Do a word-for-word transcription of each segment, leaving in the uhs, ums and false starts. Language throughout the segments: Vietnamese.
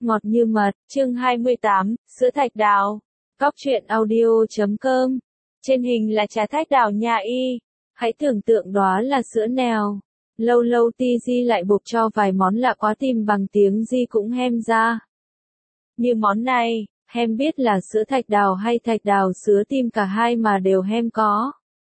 Ngọt như mật, chương hai mươi tám, sữa thạch đào. Cóc truyện audio chấm com. Trên hình là trà thạch đào nha y. Hãy tưởng tượng đó là sữa nèo. Lâu lâu ti di lại buộc cho vài món lạ quá tìm bằng tiếng di cũng hem ra. Như món này, hem biết là sữa thạch đào hay thạch đào sữa tim cả hai mà đều hem có.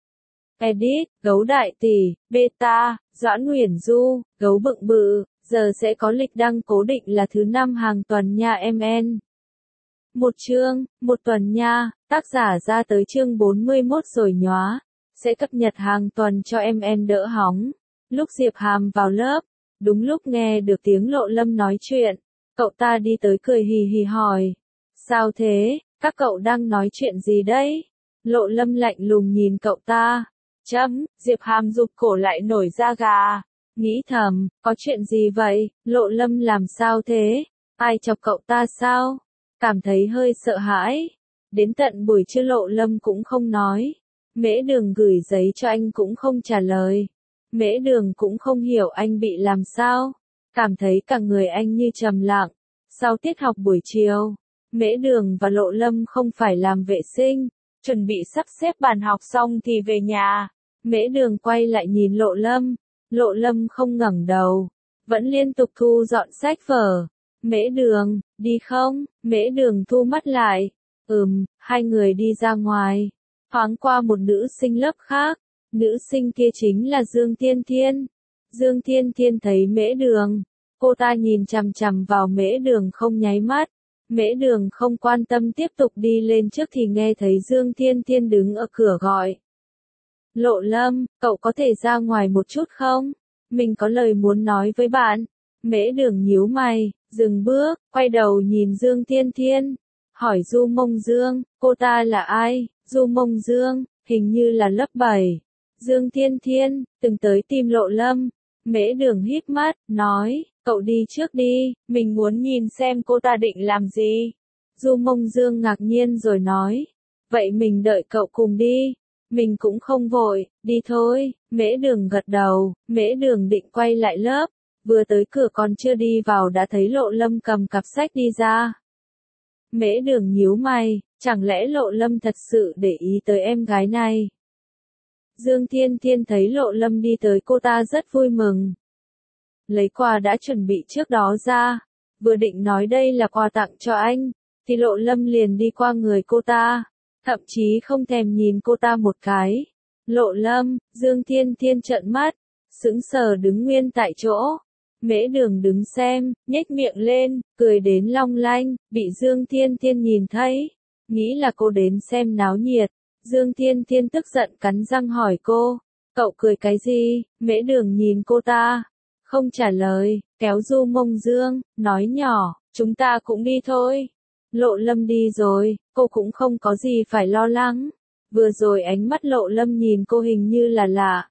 Edit, gấu đại tỷ, beta, Doãn Nguyễn Du, gấu bựng bự, giờ sẽ có lịch đăng cố định là thứ năm hàng tuần nha em en. Một chương, một tuần nha, tác giả ra tới chương bốn mươi mốt rồi nhóa, sẽ cập nhật hàng tuần cho em en đỡ hóng. Lúc Diệp Hàm vào lớp, đúng lúc nghe được tiếng Lộ Lâm nói chuyện, cậu ta đi tới cười hì hì hỏi. Sao thế, các cậu đang nói chuyện gì đấy? Lộ Lâm lạnh lùng nhìn cậu ta. Chấm, Diệp Hàm rụt cổ lại nổi da gà. Nghĩ thầm, có chuyện gì vậy, Lộ Lâm làm sao thế? Ai chọc cậu ta sao? Cảm thấy hơi sợ hãi. Đến tận buổi trưa Lộ Lâm cũng không nói. Mễ Đường gửi giấy cho anh cũng không trả lời. Mễ Đường cũng không hiểu anh bị làm sao. Cảm thấy cả người anh như trầm lặng. Sau tiết học buổi chiều, Mễ Đường và Lộ Lâm không phải làm vệ sinh, chuẩn bị sắp xếp bàn học xong thì về nhà. Mễ Đường quay lại nhìn Lộ Lâm. Lộ Lâm không ngẩng đầu, vẫn liên tục thu dọn sách vở. Mễ Đường, đi không? Mễ Đường thu mắt lại. Ừm, hai người đi ra ngoài. Thoáng qua một nữ sinh lớp khác. Nữ sinh kia chính là Dương Thiên Thiên. Dương Thiên Thiên thấy Mễ Đường. Cô ta nhìn chằm chằm vào Mễ Đường không nháy mắt. Mễ Đường không quan tâm tiếp tục đi lên trước thì nghe thấy Dương Thiên Thiên đứng ở cửa gọi. Lộ Lâm, cậu có thể ra ngoài một chút không? Mình có lời muốn nói với bạn. Mễ Đường nhíu mày, dừng bước, quay đầu nhìn Dương Thiên Thiên. Hỏi Du Mông Dương, cô ta là ai? Du Mông Dương, hình như là lớp bảy. Dương Thiên Thiên, từng tới tìm Lộ Lâm. Mễ Đường híp mắt, nói, cậu đi trước đi, mình muốn nhìn xem cô ta định làm gì. Du Mông Dương ngạc nhiên rồi nói, vậy mình đợi cậu cùng đi. Mình cũng không vội, đi thôi. Mễ Đường gật đầu. Mễ Đường định quay lại lớp, vừa tới cửa còn chưa đi vào đã thấy Lộ Lâm cầm cặp sách đi ra. Mễ Đường nhíu mày, chẳng lẽ Lộ Lâm thật sự để ý tới em gái này? Dương Thiên Thiên thấy Lộ Lâm đi tới cô ta rất vui mừng. Lấy quà đã chuẩn bị trước đó ra, vừa định nói đây là quà tặng cho anh, thì Lộ Lâm liền đi qua người cô ta. Thậm chí không thèm nhìn cô ta một cái. Lộ Lâm, Dương Thiên Thiên trợn mắt, sững sờ đứng nguyên tại chỗ. Mễ Đường đứng xem, nhếch miệng lên, cười đến long lanh, bị Dương Thiên Thiên nhìn thấy. Nghĩ là cô đến xem náo nhiệt. Dương Thiên Thiên tức giận cắn răng hỏi cô, cậu cười cái gì? Mễ Đường nhìn cô ta, không trả lời, kéo Du Mông Dương, nói nhỏ, chúng ta cũng đi thôi. Lộ Lâm đi rồi, cô cũng không có gì phải lo lắng. Vừa rồi ánh mắt Lộ Lâm nhìn cô hình như là lạ.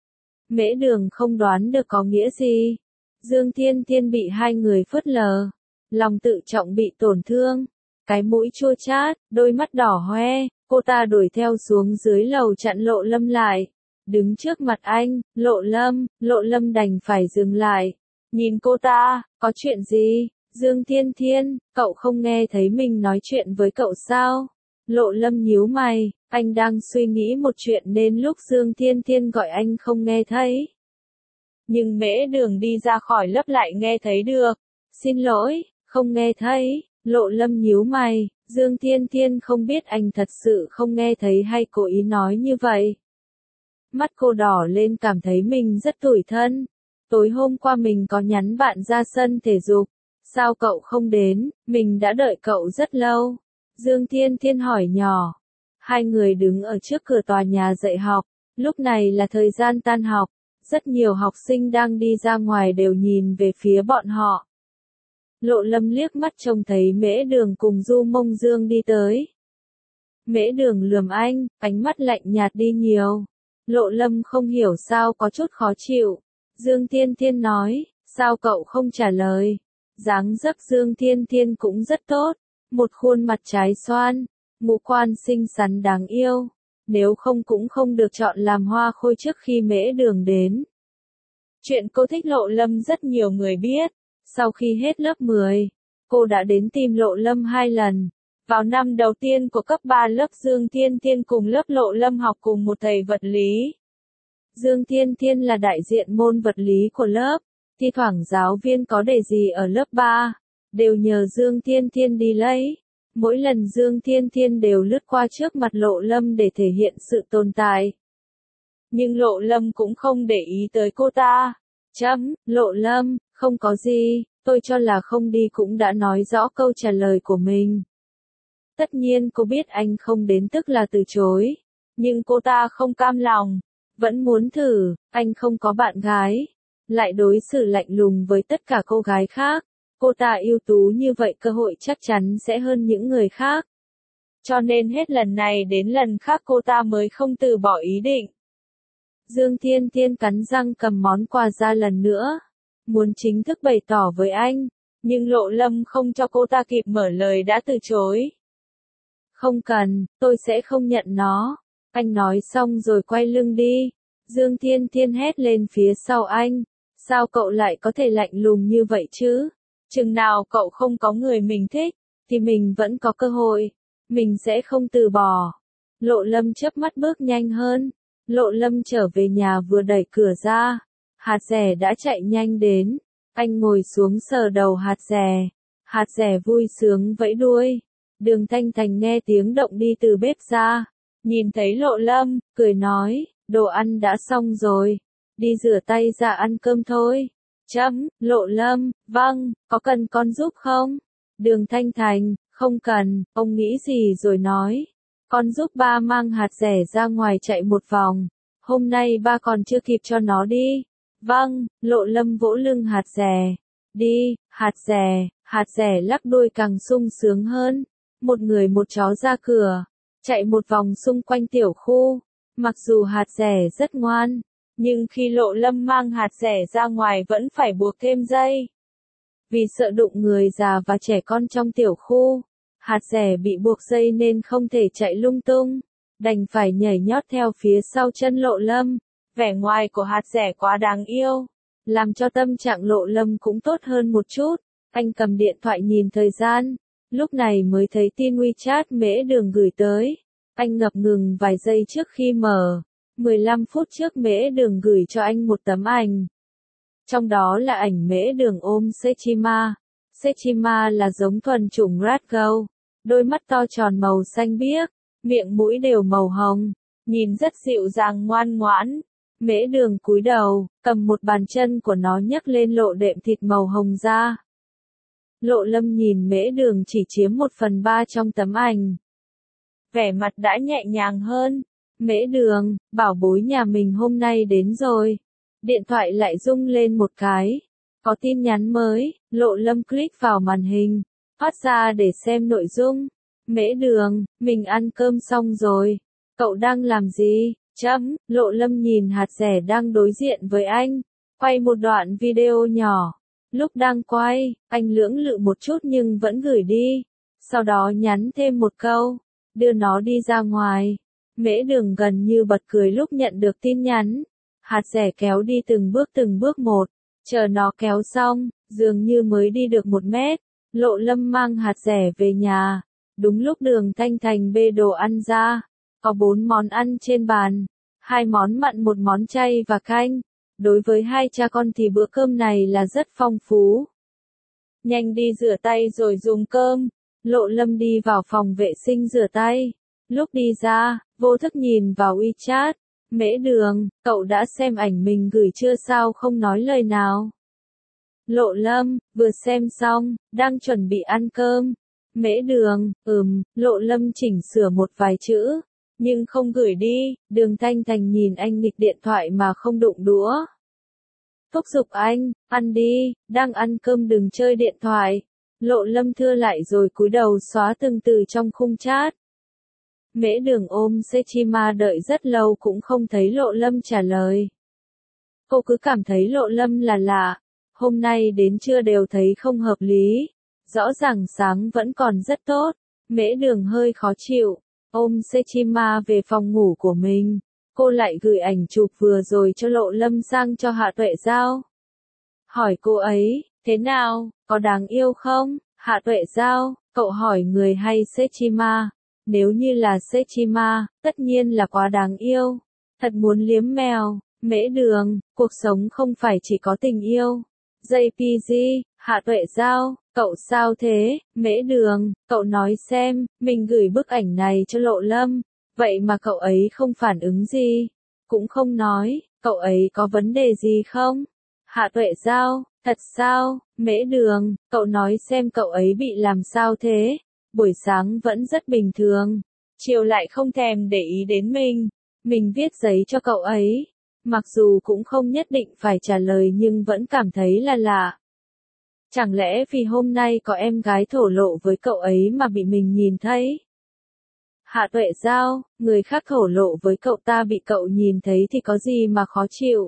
Mễ Đường không đoán được có nghĩa gì. Dương Thiên Thiên bị hai người phớt lờ. Lòng tự trọng bị tổn thương. Cái mũi chua chát, đôi mắt đỏ hoe. Cô ta đuổi theo xuống dưới lầu chặn Lộ Lâm lại. Đứng trước mặt anh, Lộ Lâm, Lộ Lâm đành phải dừng lại. Nhìn cô ta, có chuyện gì? Dương Thiên Thiên, cậu không nghe thấy mình nói chuyện với cậu sao? Lộ Lâm nhíu mày, anh đang suy nghĩ một chuyện nên lúc Dương Thiên Thiên gọi anh không nghe thấy. Nhưng Mễ Đường đi ra khỏi lớp lại nghe thấy được. Xin lỗi, không nghe thấy. Lộ Lâm nhíu mày, Dương Thiên Thiên không biết anh thật sự không nghe thấy hay cố ý nói như vậy. Mắt cô đỏ lên cảm thấy mình rất tủi thân. Tối hôm qua mình có nhắn bạn ra sân thể dục. Sao cậu không đến, mình đã đợi cậu rất lâu. Dương Thiên Thiên hỏi nhỏ. Hai người đứng ở trước cửa tòa nhà dạy học, lúc này là thời gian tan học. Rất nhiều học sinh đang đi ra ngoài đều nhìn về phía bọn họ. Lộ Lâm liếc mắt trông thấy Mễ Đường cùng Du Mông Dương đi tới. Mễ Đường lườm anh, ánh mắt lạnh nhạt đi nhiều. Lộ Lâm không hiểu sao có chút khó chịu. Dương Thiên Thiên nói, sao cậu không trả lời? Dáng dấp Dương Thiên Thiên cũng rất tốt, một khuôn mặt trái xoan, ngũ quan xinh xắn đáng yêu, nếu không cũng không được chọn làm hoa khôi trước khi Mễ Đường đến. Chuyện cô thích Lộ Lâm rất nhiều người biết, sau khi hết lớp mười, cô đã đến tìm Lộ Lâm hai lần. Vào năm đầu tiên của cấp ba lớp Dương Thiên Thiên cùng lớp Lộ Lâm học cùng một thầy vật lý. Dương Thiên Thiên là đại diện môn vật lý của lớp, thi thoảng giáo viên có đề gì ở lớp ba, đều nhờ Dương Thiên Thiên đi lấy. Mỗi lần Dương Thiên Thiên đều lướt qua trước mặt Lộ Lâm để thể hiện sự tồn tại. Nhưng Lộ Lâm cũng không để ý tới cô ta. Chấm, Lộ Lâm, không có gì, tôi cho là không đi cũng đã nói rõ câu trả lời của mình. Tất nhiên cô biết anh không đến tức là từ chối. Nhưng cô ta không cam lòng, vẫn muốn thử, anh không có bạn gái. Lại đối xử lạnh lùng với tất cả cô gái khác. Cô ta ưu tú như vậy cơ hội chắc chắn sẽ hơn những người khác. Cho nên hết lần này đến lần khác cô ta mới không từ bỏ ý định. Dương Thiên Thiên cắn răng cầm món quà ra lần nữa. Muốn chính thức bày tỏ với anh. Nhưng Lộ Lâm không cho cô ta kịp mở lời đã từ chối. Không cần, tôi sẽ không nhận nó. Anh nói xong rồi quay lưng đi. Dương Thiên Thiên hét lên phía sau anh. Sao cậu lại có thể lạnh lùng như vậy chứ? Chừng nào cậu không có người mình thích, thì mình vẫn có cơ hội. Mình sẽ không từ bỏ. Lộ Lâm chớp mắt bước nhanh hơn. Lộ Lâm trở về nhà vừa đẩy cửa ra. Hạt rẻ đã chạy nhanh đến. Anh ngồi xuống sờ đầu hạt rẻ. Hạt rẻ vui sướng vẫy đuôi. Đường Thanh Thành nghe tiếng động đi từ bếp ra. Nhìn thấy Lộ Lâm, cười nói, đồ ăn đã xong rồi. Đi rửa tay ra ăn cơm thôi. Chấm, Lộ Lâm, vâng, có cần con giúp không? Đường Thanh Thành, không cần, ông nghĩ gì rồi nói. Con giúp ba mang hạt rẻ ra ngoài chạy một vòng. Hôm nay ba còn chưa kịp cho nó đi. Vâng, Lộ Lâm vỗ lưng hạt rẻ. Đi, hạt rẻ, hạt rẻ lắc đuôi càng sung sướng hơn. Một người một chó ra cửa, chạy một vòng xung quanh tiểu khu. Mặc dù hạt rẻ rất ngoan, nhưng khi Lộ Lâm mang hạt rẻ ra ngoài vẫn phải buộc thêm dây. Vì sợ đụng người già và trẻ con trong tiểu khu, hạt rẻ bị buộc dây nên không thể chạy lung tung, đành phải nhảy nhót theo phía sau chân Lộ Lâm. Vẻ ngoài của hạt rẻ quá đáng yêu, làm cho tâm trạng Lộ Lâm cũng tốt hơn một chút. Anh cầm điện thoại nhìn thời gian, lúc này mới thấy tin WeChat Mễ Đường gửi tới. Anh ngập ngừng vài giây trước khi mở. mười lăm phút trước Mễ Đường gửi cho anh một tấm ảnh. Trong đó là ảnh Mễ Đường ôm Sechima. Sechima là giống thuần chủng Ragdoll, đôi mắt to tròn màu xanh biếc, miệng mũi đều màu hồng, nhìn rất dịu dàng ngoan ngoãn. Mễ Đường cúi đầu, cầm một bàn chân của nó nhấc lên lộ đệm thịt màu hồng ra. Lộ Lâm nhìn Mễ Đường chỉ chiếm một phần ba trong tấm ảnh. Vẻ mặt đã nhẹ nhàng hơn. Mễ Đường, bảo bối nhà mình hôm nay đến rồi. Điện thoại lại rung lên một cái. Có tin nhắn mới. Lộ Lâm click vào màn hình, phát ra để xem nội dung. Mễ Đường, mình ăn cơm xong rồi. Cậu đang làm gì? Chấm, Lộ Lâm nhìn hạt rẻ đang đối diện với anh. Quay một đoạn video nhỏ. Lúc đang quay, anh lưỡng lự một chút nhưng vẫn gửi đi. Sau đó nhắn thêm một câu. Đưa nó đi ra ngoài. Mễ Đường gần như bật cười lúc nhận được tin nhắn. Hạt rẻ kéo đi từng bước từng bước một. Chờ nó kéo xong, dường như mới đi được một mét. Lộ Lâm mang hạt rẻ về nhà. Đúng lúc Đường Thanh Thành bê đồ ăn ra. Có bốn món ăn trên bàn. Hai món mặn một món chay và canh. Đối với hai cha con thì bữa cơm này là rất phong phú. Nhanh đi rửa tay rồi dùng cơm. Lộ Lâm đi vào phòng vệ sinh rửa tay. Lúc đi ra, vô thức nhìn vào WeChat. Mễ Đường, cậu đã xem ảnh mình gửi chưa sao không nói lời nào? Lộ Lâm, vừa xem xong, đang chuẩn bị ăn cơm. Mễ Đường, ừm, Lộ Lâm chỉnh sửa một vài chữ, nhưng không gửi đi. Đường Thanh Thành nhìn anh nghịch điện thoại mà không đụng đũa. Thúc giục anh, ăn đi, đang ăn cơm đừng chơi điện thoại. Lộ Lâm thưa lại rồi cúi đầu xóa từng từ trong khung chat. Mễ Đường ôm Sechima đợi rất lâu cũng không thấy Lộ Lâm trả lời. Cô cứ cảm thấy Lộ Lâm là lạ. Hôm nay đến trưa đều thấy không hợp lý. Rõ ràng sáng vẫn còn rất tốt. Mễ Đường hơi khó chịu. Ôm Sechima về phòng ngủ của mình. Cô lại gửi ảnh chụp vừa rồi cho Lộ Lâm sang cho Hạ Tuệ Giao. Hỏi cô ấy, thế nào, có đáng yêu không? Hạ Tuệ Giao, cậu hỏi người hay Sechima? Nếu như là Sechima, tất nhiên là quá đáng yêu. Thật muốn liếm mèo. Mễ Đường, cuộc sống không phải chỉ có tình yêu. gi pê giê, Hạ Tuệ Giao, cậu sao thế? Mễ Đường, cậu nói xem, mình gửi bức ảnh này cho Lộ Lâm, vậy mà cậu ấy không phản ứng gì, cũng không nói, cậu ấy có vấn đề gì không? Hạ Tuệ Giao, thật sao? Mễ Đường, cậu nói xem cậu ấy bị làm sao thế? Buổi sáng vẫn rất bình thường, chiều lại không thèm để ý đến mình. Mình viết giấy cho cậu ấy, mặc dù cũng không nhất định phải trả lời nhưng vẫn cảm thấy là lạ. Chẳng lẽ vì hôm nay có em gái thổ lộ với cậu ấy mà bị mình nhìn thấy? Hạ Tuệ Giao, người khác thổ lộ với cậu ta bị cậu nhìn thấy thì có gì mà khó chịu?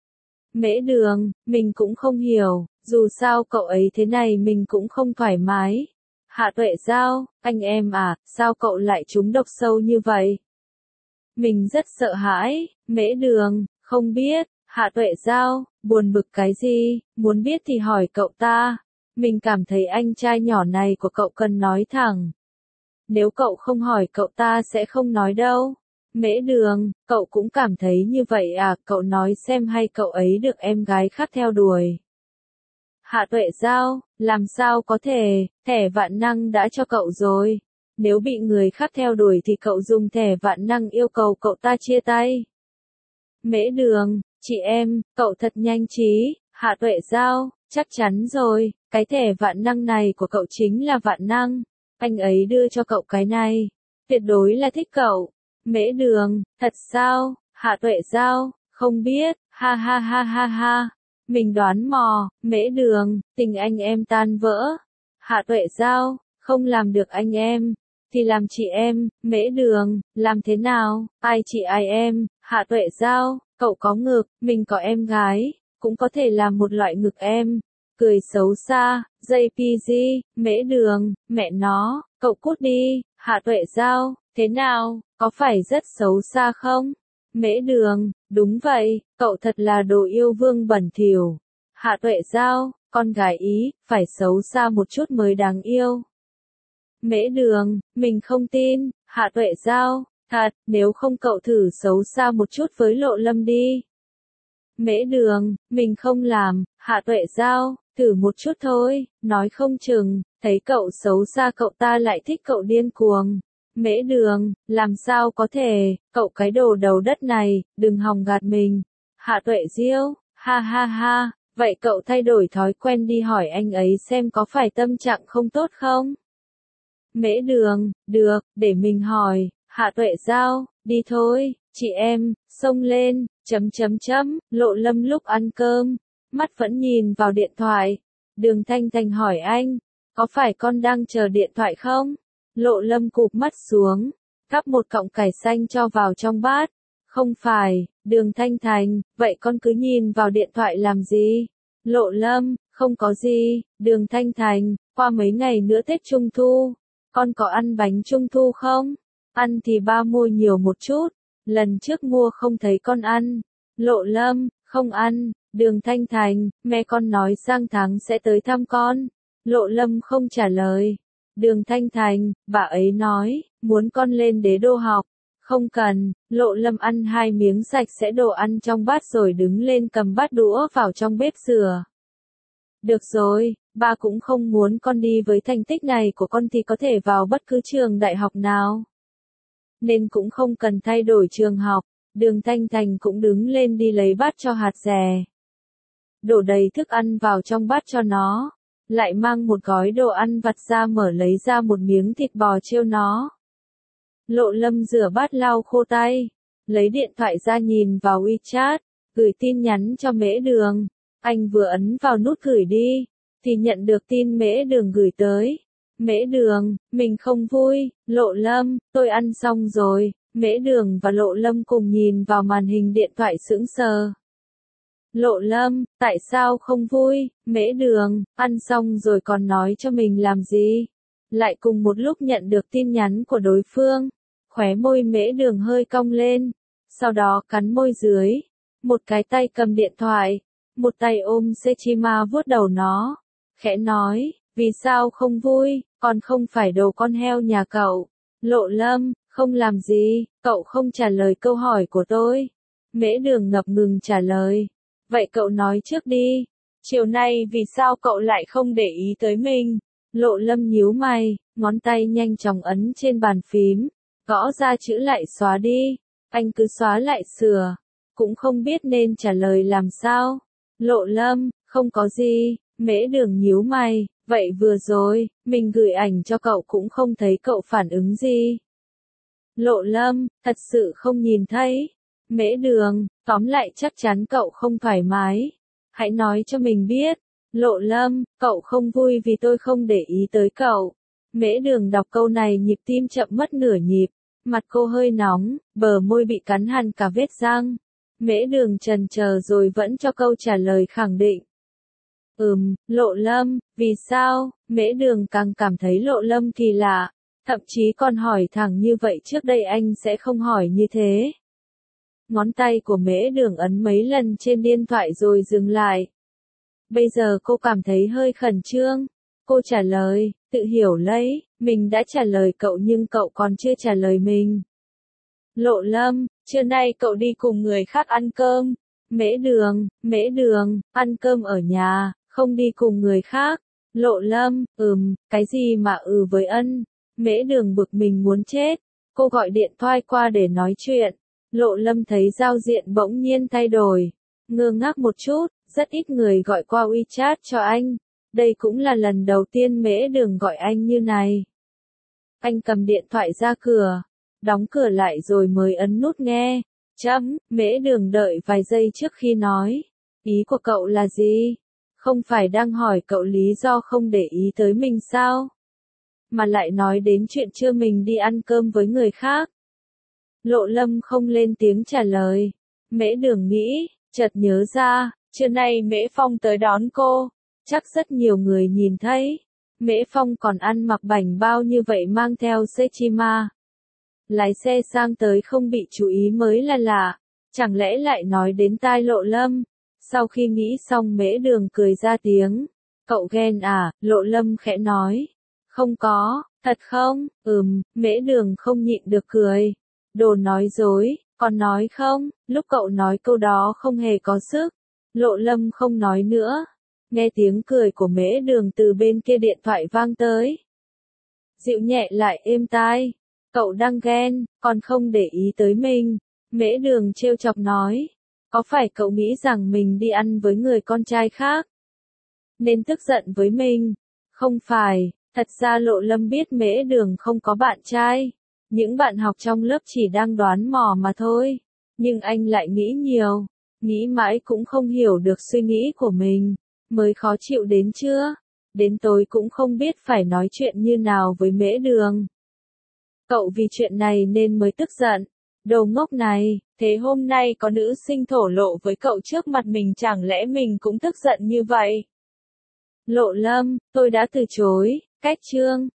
Mễ Đường, mình cũng không hiểu, dù sao cậu ấy thế này mình cũng không thoải mái. Hạ Tuệ Giao, anh em à, sao cậu lại trúng độc sâu như vậy? Mình rất sợ hãi. Mễ Đường, không biết. Hạ Tuệ Giao, buồn bực cái gì, muốn biết thì hỏi cậu ta. Mình cảm thấy anh trai nhỏ này của cậu cần nói thẳng. Nếu cậu không hỏi cậu ta sẽ không nói đâu. Mễ Đường, cậu cũng cảm thấy như vậy à, cậu nói xem hay cậu ấy được em gái khác theo đuổi. Hạ Tuệ Giao, làm sao có thể, thẻ vạn năng đã cho cậu rồi. Nếu bị người khác theo đuổi thì cậu dùng thẻ vạn năng yêu cầu cậu ta chia tay. Mễ Đường, chị em, cậu thật nhanh trí. Hạ Tuệ Giao, chắc chắn rồi, cái thẻ vạn năng này của cậu chính là vạn năng. Anh ấy đưa cho cậu cái này. Tuyệt đối là thích cậu. Mễ Đường, thật sao? Hạ Tuệ Giao, không biết, ha ha ha ha ha. Mình đoán mò. Mễ Đường, tình anh em tan vỡ. Hạ Tuệ Giao, không làm được anh em thì làm chị em. Mễ Đường, làm thế nào? Ai chị ai em? Hạ Tuệ Giao, cậu có ngực, mình có em gái, cũng có thể làm một loại ngực em. Cười xấu xa. gi pê giê, Mễ Đường, mẹ nó, cậu cút đi. Hạ Tuệ Giao, thế nào, có phải rất xấu xa không? Mễ Đường, đúng vậy, cậu thật là đồ yêu vương bẩn thỉu. Hạ Tuệ Giao, con gái ý, phải xấu xa một chút mới đáng yêu. Mễ Đường, mình không tin. Hạ Tuệ Giao, thật, nếu không cậu thử xấu xa một chút với Lộ Lâm đi. Mễ Đường, mình không làm. Hạ Tuệ Giao, thử một chút thôi, nói không chừng, thấy cậu xấu xa cậu ta lại thích cậu điên cuồng. Mễ Đường, làm sao có thể, cậu cái đồ đầu đất này, đừng hòng gạt mình. Hạ Tuệ Diêu, ha ha ha, vậy cậu thay đổi thói quen đi hỏi anh ấy xem có phải tâm trạng không tốt không? Mễ Đường, được, để mình hỏi. Hạ Tuệ Giao, đi thôi, chị em, xông lên, chấm chấm chấm. Lộ Lâm lúc ăn cơm, mắt vẫn nhìn vào điện thoại. Đường Thanh Thanh hỏi anh, có phải con đang chờ điện thoại không? Lộ Lâm cụp mắt xuống, cắp một cọng cải xanh cho vào trong bát. Không phải. Đường Thanh Thanh, vậy con cứ nhìn vào điện thoại làm gì? Lộ Lâm, không có gì. Đường Thanh Thanh, qua mấy ngày nữa Tết Trung Thu, con có ăn bánh Trung Thu không? Ăn thì ba mua nhiều một chút, lần trước mua không thấy con ăn. Lộ Lâm, không ăn. Đường Thanh Thanh, mẹ con nói sang tháng sẽ tới thăm con. Lộ Lâm không trả lời. Đường Thanh Thanh, bà ấy nói, muốn con lên đế đô học. Không cần. Lộ Lâm ăn hai miếng sạch sẽ đồ ăn trong bát rồi đứng lên cầm bát đũa vào trong bếp rửa. Được rồi, ba cũng không muốn con đi, với thành tích này của con thì có thể vào bất cứ trường đại học nào. Nên cũng không cần thay đổi trường học. Đường Thanh Thanh cũng đứng lên đi lấy bát cho hạt dẻ. Đổ đầy thức ăn vào trong bát cho nó. Lại mang một gói đồ ăn vặt ra, mở lấy ra một miếng thịt bò trêu nó. Lộ Lâm rửa bát lau khô tay. Lấy điện thoại ra nhìn vào WeChat. Gửi tin nhắn cho Mễ Đường. Anh vừa ấn vào nút gửi đi, thì nhận được tin Mễ Đường gửi tới. Mễ Đường, mình không vui. Lộ Lâm, tôi ăn xong rồi. Mễ Đường và Lộ Lâm cùng nhìn vào màn hình điện thoại sững sờ. Lộ Lâm, tại sao không vui? Mễ Đường, ăn xong rồi còn nói cho mình làm gì? Lại cùng một lúc nhận được tin nhắn của đối phương. Khóe môi Mễ Đường hơi cong lên. Sau đó cắn môi dưới. Một cái tay cầm điện thoại. Một tay ôm Sechima vuốt đầu nó. Khẽ nói, Vì sao không vui, còn không phải đồ con heo nhà cậu. Lộ Lâm, không làm gì, cậu không trả lời câu hỏi của tôi. Mễ Đường ngập ngừng trả lời. Vậy cậu nói trước đi. Chiều nay vì sao cậu lại không để ý tới mình? Lộ Lâm nhíu mày, ngón tay nhanh chóng ấn trên bàn phím. Gõ ra chữ lại xóa đi. Anh cứ xóa lại sửa. Cũng không biết nên trả lời làm sao. Lộ Lâm, không có gì. Mễ Đường nhíu mày. Vậy vừa rồi, mình gửi ảnh cho cậu cũng không thấy cậu phản ứng gì. Lộ Lâm, thật sự không nhìn thấy. Mễ Đường, tóm lại chắc chắn cậu không thoải mái. Hãy nói cho mình biết. Lộ Lâm, cậu không vui vì tôi không để ý tới cậu. Mễ Đường đọc câu này nhịp tim chậm mất nửa nhịp. Mặt cô hơi nóng, bờ môi bị cắn hằn cả vết răng. Mễ Đường chần chờ rồi vẫn cho câu trả lời khẳng định. Ừm, Lộ Lâm, vì sao? Mễ Đường càng cảm thấy Lộ Lâm kỳ lạ. Thậm chí còn hỏi thẳng như vậy trước đây anh sẽ không hỏi như thế. Ngón tay của Mễ Đường ấn mấy lần trên điện thoại rồi dừng lại. Bây giờ cô cảm thấy hơi khẩn trương. Cô trả lời, tự hiểu lấy, mình đã trả lời cậu nhưng cậu còn chưa trả lời mình. Lộ Lâm, trưa nay cậu đi cùng người khác ăn cơm. Mễ Đường, Mễ Đường, ăn cơm ở nhà, không đi cùng người khác. Lộ Lâm, ừm, cái gì mà ừ với ân. Mễ Đường bực mình muốn chết. Cô gọi điện thoại qua để nói chuyện. Lộ Lâm thấy giao diện bỗng nhiên thay đổi. Ngơ ngác một chút, rất ít người gọi qua WeChat cho anh. Đây cũng là lần đầu tiên Mễ Đường gọi anh như này. Anh cầm điện thoại ra cửa, đóng cửa lại rồi mới ấn nút nghe. Chấm, Mễ Đường đợi vài giây trước khi nói. Ý của cậu là gì? Không phải đang hỏi cậu lý do không để ý tới mình sao? Mà lại nói đến chuyện trưa mình đi ăn cơm với người khác. Lộ Lâm không lên tiếng trả lời. Mễ Đường nghĩ, chợt nhớ ra, trưa nay Mễ Phong tới đón cô. Chắc rất nhiều người nhìn thấy. Mễ Phong còn ăn mặc bảnh bao như vậy mang theo Sechima. Lái xe sang tới không bị chú ý mới là lạ. Chẳng lẽ lại nói đến tai Lộ Lâm? Sau khi nghĩ xong Mễ Đường cười ra tiếng. Cậu ghen à? Lộ Lâm khẽ nói. Không có, thật không? Ừm, Mễ Đường không nhịn được cười. Đồ nói dối, còn nói không? Lúc cậu nói câu đó không hề có sức. Lộ Lâm không nói nữa. Nghe tiếng cười của Mễ Đường từ bên kia điện thoại vang tới. Dịu nhẹ lại êm tai. Cậu đang ghen, còn không để ý tới mình. Mễ Đường trêu chọc nói. Có phải cậu nghĩ rằng mình đi ăn với người con trai khác nên tức giận với mình? Không phải, thật ra Lộ Lâm biết Mễ Đường không có bạn trai. Những bạn học trong lớp chỉ đang đoán mò mà thôi. Nhưng anh lại nghĩ nhiều. Nghĩ mãi cũng không hiểu được suy nghĩ của mình. Mới khó chịu đến trưa. Đến tối cũng không biết phải nói chuyện như nào với Mễ Đường. Cậu vì chuyện này nên mới tức giận. Đồ ngốc này, thế hôm nay có nữ sinh thổ lộ với cậu trước mặt mình chẳng lẽ mình cũng tức giận như vậy? Lộ Lâm, tôi đã từ chối, cách chương.